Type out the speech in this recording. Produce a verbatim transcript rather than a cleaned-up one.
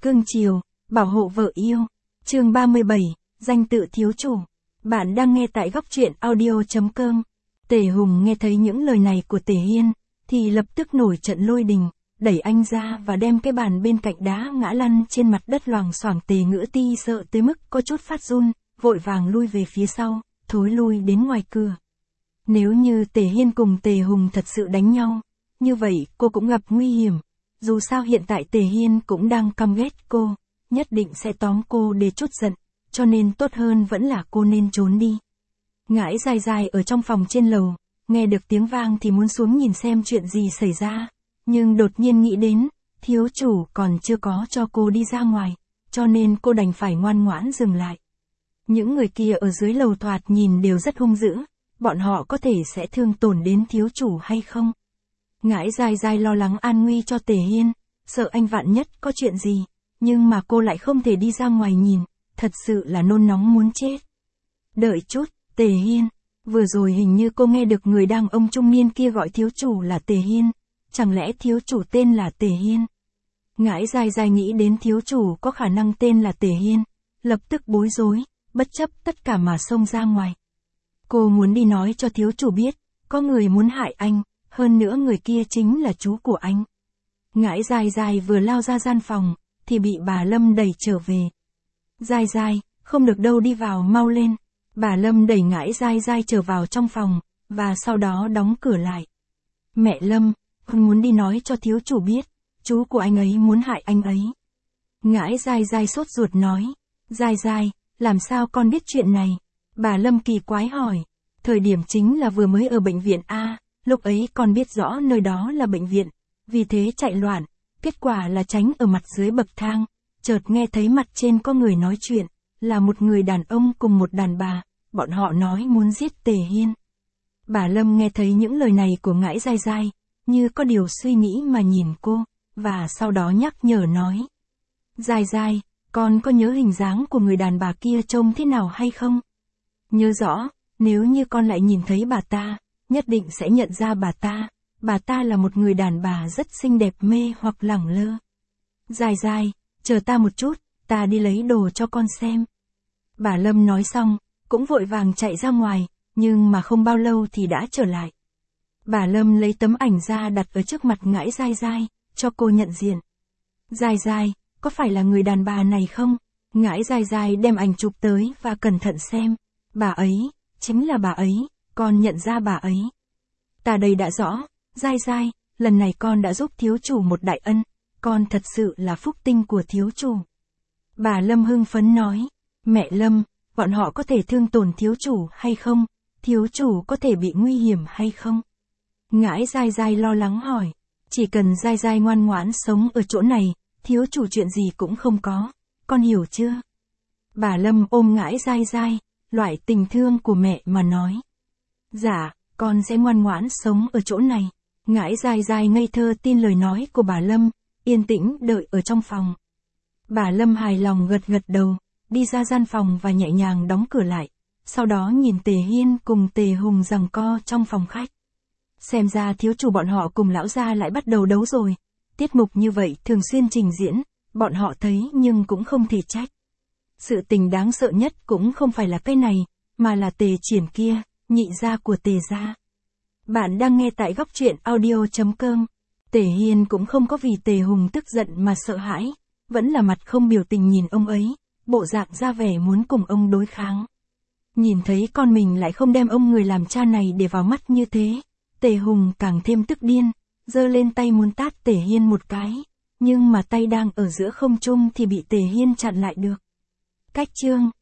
cưng chiều, bảo hộ vợ yêu. Chương ba mươi bảy, danh tự thiếu chủ. Bạn đang nghe tại góc truyện audio chấm com. Tề Hùng nghe thấy những lời này của Tề Hiên, thì lập tức nổi trận lôi đình, đẩy anh ra và đem cái bàn bên cạnh đá ngã lăn trên mặt đất loảng xoảng. Tề Ngữ Ti sợ tới mức có chút phát run, vội vàng lui về phía sau, thối lui đến ngoài cửa. Nếu như Tề Hiên cùng Tề Hùng thật sự đánh nhau, như vậy cô cũng gặp nguy hiểm. Dù sao hiện tại Tề Hiên cũng đang căm ghét cô, nhất định sẽ tóm cô để trút giận, cho nên tốt hơn vẫn là cô nên trốn đi. Ngãi dài dài ở trong phòng trên lầu, nghe được tiếng vang thì muốn xuống nhìn xem chuyện gì xảy ra, nhưng đột nhiên nghĩ đến, thiếu chủ còn chưa có cho cô đi ra ngoài, cho nên cô đành phải ngoan ngoãn dừng lại. Những người kia ở dưới lầu thoạt nhìn đều rất hung dữ, bọn họ có thể sẽ thương tổn đến thiếu chủ hay không? Ngãi dài dài lo lắng an nguy cho Tề Hiên, sợ anh vạn nhất có chuyện gì, nhưng mà cô lại không thể đi ra ngoài nhìn, thật sự là nôn nóng muốn chết. Đợi chút, Tề Hiên, vừa rồi hình như cô nghe được người đàn ông trung niên kia gọi thiếu chủ là Tề Hiên, chẳng lẽ thiếu chủ tên là Tề Hiên? Ngãi dài dài nghĩ đến thiếu chủ có khả năng tên là Tề Hiên, lập tức bối rối, bất chấp tất cả mà xông ra ngoài. Cô muốn đi nói cho thiếu chủ biết, có người muốn hại anh, hơn nữa người kia chính là chú của anh. Ngãi dài dài vừa lao ra gian phòng, thì bị bà Lâm đẩy trở về. Dài dài, không được đâu, đi vào mau lên. Bà Lâm đẩy Ngãi dài dài trở vào trong phòng, và sau đó đóng cửa lại. Mẹ Lâm, con muốn đi nói cho thiếu chủ biết, chú của anh ấy muốn hại anh ấy. Ngãi dài dài sốt ruột nói. Dài dài, làm sao con biết chuyện này? Bà Lâm kỳ quái hỏi. Thời điểm chính là vừa mới ở bệnh viện A, lúc ấy con biết rõ nơi đó là bệnh viện, vì thế chạy loạn, kết quả là tránh ở mặt dưới bậc thang, chợt nghe thấy mặt trên có người nói chuyện, là một người đàn ông cùng một đàn bà, bọn họ nói muốn giết Tề Hiên. Bà Lâm nghe thấy những lời này của Ngãi dài dài, như có điều suy nghĩ mà nhìn cô, và sau đó nhắc nhở nói. Dài dài, con có nhớ hình dáng của người đàn bà kia trông thế nào hay không? Nhớ rõ, nếu như con lại nhìn thấy bà ta, nhất định sẽ nhận ra bà ta, bà ta là một người đàn bà rất xinh đẹp mê hoặc lẳng lơ. Dài dài, chờ ta một chút, ta đi lấy đồ cho con xem. Bà Lâm nói xong, cũng vội vàng chạy ra ngoài, nhưng mà không bao lâu thì đã trở lại. Bà Lâm lấy tấm ảnh ra đặt ở trước mặt Ngãi dài dài, cho cô nhận diện. Dài dài, có phải là người đàn bà này không? Ngãi dài dài đem ảnh chụp tới và cẩn thận xem. Bà ấy, chính là bà ấy, con nhận ra bà ấy. Ta đây đã rõ, dài dài, lần này con đã giúp thiếu chủ một đại ân, con thật sự là phúc tinh của thiếu chủ. Bà Lâm hưng phấn nói, mẹ Lâm, bọn họ có thể thương tổn thiếu chủ hay không? Thiếu chủ có thể bị nguy hiểm hay không? Ngãi dài dài lo lắng hỏi, chỉ cần dài dài ngoan ngoãn sống ở chỗ này, thiếu chủ chuyện gì cũng không có, con hiểu chưa? Bà Lâm ôm Ngãi dài dài, loại tình thương của mẹ mà nói. Dạ, con sẽ ngoan ngoãn sống ở chỗ này. Ngãi dài dài ngây thơ tin lời nói của bà Lâm, yên tĩnh đợi ở trong phòng. Bà Lâm hài lòng gật gật đầu, đi ra gian phòng và nhẹ nhàng đóng cửa lại, sau đó nhìn Tề Hiên cùng Tề Hùng giằng co trong phòng khách. Xem ra thiếu chủ bọn họ cùng lão gia lại bắt đầu đấu rồi. Tiết mục như vậy thường xuyên trình diễn, bọn họ thấy nhưng cũng không thể trách. Sự tình đáng sợ nhất cũng không phải là cái này, mà là Tề Triển kia, nhị gia của Tề gia. Bạn đang nghe tại góc truyện audio chấm com. Tề Hiên cũng không có vì Tề Hùng tức giận mà sợ hãi, vẫn là mặt không biểu tình nhìn ông ấy, bộ dạng ra vẻ muốn cùng ông đối kháng. Nhìn thấy con mình lại không đem ông người làm cha này để vào mắt như thế, Tề Hùng càng thêm tức điên, giơ lên tay muốn tát Tề Hiên một cái, nhưng mà tay đang ở giữa không trung thì bị Tề Hiên chặn lại được. Cách chương